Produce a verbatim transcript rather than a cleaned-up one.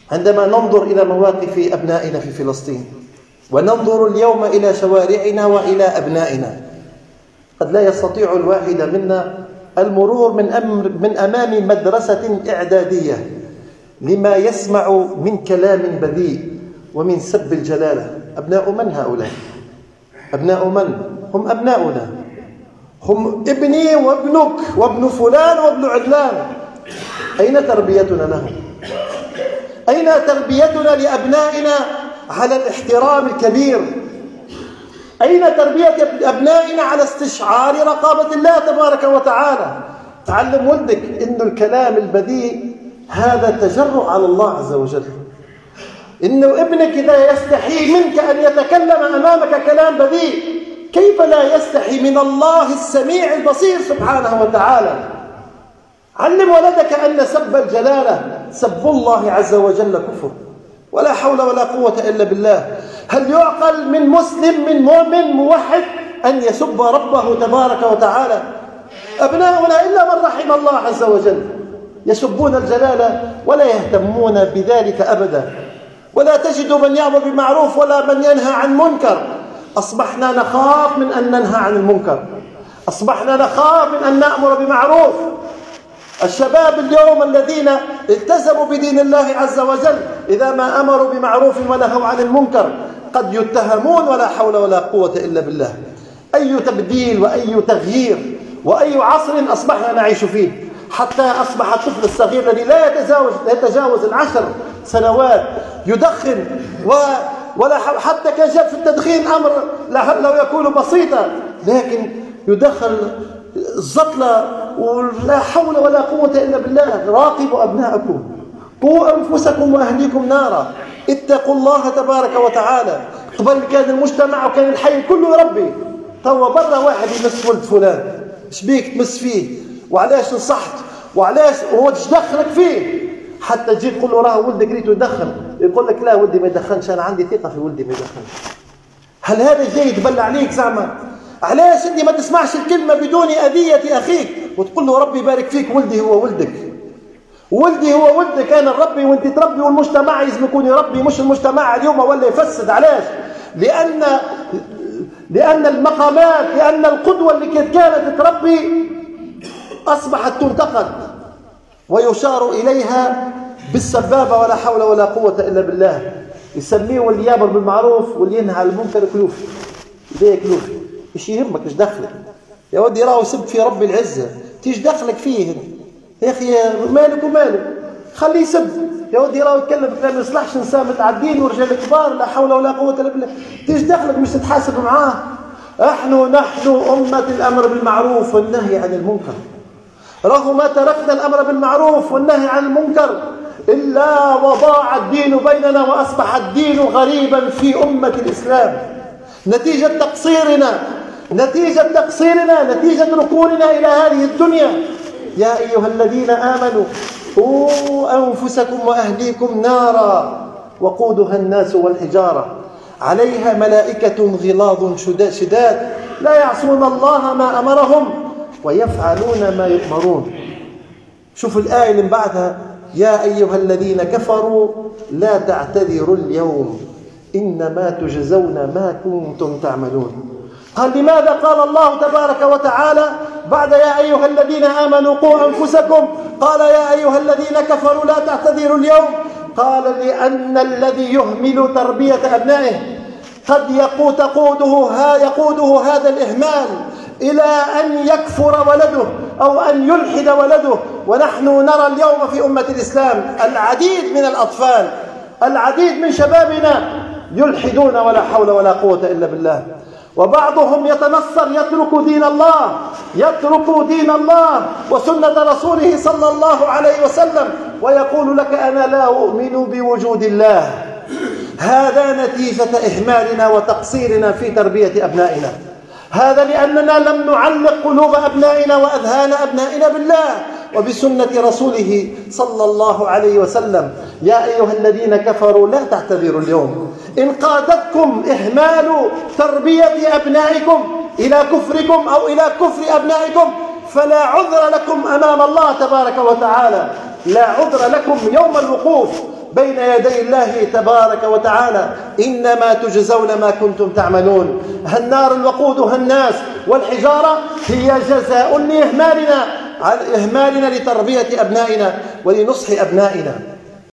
عندما ننظر إلى مواقف أبنائنا في فلسطين وننظر اليوم إلى شوارعنا وإلى أبنائنا، قد لا يستطيع الواحد منا المرور من, أمر من أمام مدرسة إعدادية لما يسمع من كلام بذيء ومن سب الجلالة. أبناء من هؤلاء؟ أبناء من؟ هم أبناؤنا، هم ابني وابنك وابن فلان وابن علان. أين تربيتنا لهم؟ أين تربيتنا لأبنائنا على الاحترام الكبير؟ أين تربية أبنائنا على استشعار رقابة الله تبارك وتعالى؟ تعلم ولدك إن الكلام البذيء هذا تجرؤ على الله عز وجل. إنه ابنك إذا يستحي منك أن يتكلم أمامك كلام بذيء، كيف لا يستحي من الله السميع البصير سبحانه وتعالى؟ علم ولدك أن سب الجلالة سب الله عز وجل كفر، ولا حول ولا قوة إلا بالله. هل يعقل من مسلم من مؤمن موحد أن يسب ربه تبارك وتعالى؟ أبناؤنا إلا من رحم الله عز وجل يسبون الجلالة ولا يهتمون بذلك أبدا، ولا تجد من يأمر بالمعروف ولا من ينهى عن منكر. أصبحنا نخاف من أن ننهى عن المنكر، أصبحنا نخاف من أن نأمر بمعروف. الشباب اليوم الذين التزموا بدين الله عز وجل إذا ما أمروا بمعروف ونهوا عن المنكر قد يتهمون، ولا حول ولا قوة إلا بالله. أي تبديل وأي تغيير وأي عصر أصبحنا نعيش فيه، حتى أصبح الطفل الصغير الذي لا يتجاوز, لا يتجاوز العشر سنوات يدخن، و ولا حتى كان جاب في التدخين أمر لو يكون بسيطا، لكن يدخل الزطلة ولا حول ولا قوة إلا بالله. راقبوا أبناءكم، قوا أنفسكم وأهليكم نارا، اتقوا الله تبارك وتعالى. قبل كان المجتمع وكان الحي كله يربي، توا برا واحد يمس ولد فلان، ايش بيك تمس فيه وعلاش نصحت وعلاش هو ايش دخلك فيه؟ حتى تجي تقول له راه ولدك ريته يدخن، يقول لك لا ولدي ما يدخنش، انا عندي ثقه في ولدي ما يدخنش. هل هذا جاي يتبلى عليك زعما؟ علاش انت ما تسمعش الكلمه بدون اذيه اخيك وتقول له ربي يبارك فيك؟ ولدي هو ولدك، ولدي هو ولدك، انا نربي وانت تربي، والمجتمع لازم يكون يربي، مش المجتمع اليوم ولا يفسد. علاش؟ لان لان المقامات، لان القدوه اللي كانت تربي اصبحت تنتقد ويشار إليها بالسبابة، ولا حول ولا قوة إلا بالله. يسميه واللي يامر بالمعروف واللي ينهى عن المنكر كلوفي، ليه كلوفي؟ إيش يهمك؟ إيش دخلك يا ودي؟ راهو يسب في رب العزة، تيجي دخلك فيه يا أخي؟ مالك ومالك، خليه يسب يا ودي، راهو يتكلم كلام ما يصلحش، نساء متعدين ورجال كبار، لا حول ولا قوة إلا بالله. تيجي دخلك مش تتحاسب معاه. نحن نحن أمة الأمر بالمعروف والنهي عن المنكر، رغم ما تركنا الأمر بالمعروف والنهي عن المنكر إلا وضاع الدين بيننا وأصبح الدين غريبا في أمة الإسلام، نتيجة تقصيرنا نتيجة تقصيرنا نتيجة ركوننا إلى هذه الدنيا. يا أيها الذين آمنوا قوا أنفسكم وأهليكم نارا وقودها الناس والحجارة عليها ملائكة غلاظ شداد لا يعصون الله ما أمرهم ويفعلون ما يؤمرون. شوف الآية اللي بعدها، يا أيها الذين كفروا لا تعتذروا اليوم إنما تجزون ما كنتم تعملون. قال لماذا قال الله تبارك وتعالى بعد يا أيها الذين آمنوا قوا أنفسكم قال يا أيها الذين كفروا لا تعتذروا اليوم؟ قال لأن الذي يهمل تربية أبنائه قد يقود تقوده يقوده هذا الإهمال إلى أن يكفر ولده أو أن يلحد ولده. ونحن نرى اليوم في أمة الإسلام العديد من الأطفال، العديد من شبابنا يلحدون ولا حول ولا قوة إلا بالله. وبعضهم يتنصر، يترك دين الله يترك دين الله وسنة رسوله صلى الله عليه وسلم ويقول لك أنا لا أؤمن بوجود الله. هذا نتيجة إهمالنا وتقصيرنا في تربية أبنائنا، هذا لأننا لم نعلق قلوب أبنائنا وأذهان أبنائنا بالله وبسنة رسوله صلى الله عليه وسلم. يا أيها الذين كفروا لا تعتذروا اليوم إن قادتكم إهمال تربية أبنائكم إلى كفركم أو إلى كفر أبنائكم فلا عذر لكم أمام الله تبارك وتعالى، لا عذر لكم يوم الوقوف بين يدي الله تبارك وتعالى: إنما تجزون ما كنتم تعملون. النار الوقودها الناس والحجارة هي جزاء لإهمالنا إهمالنا لتربية أبنائنا ولنصح أبنائنا.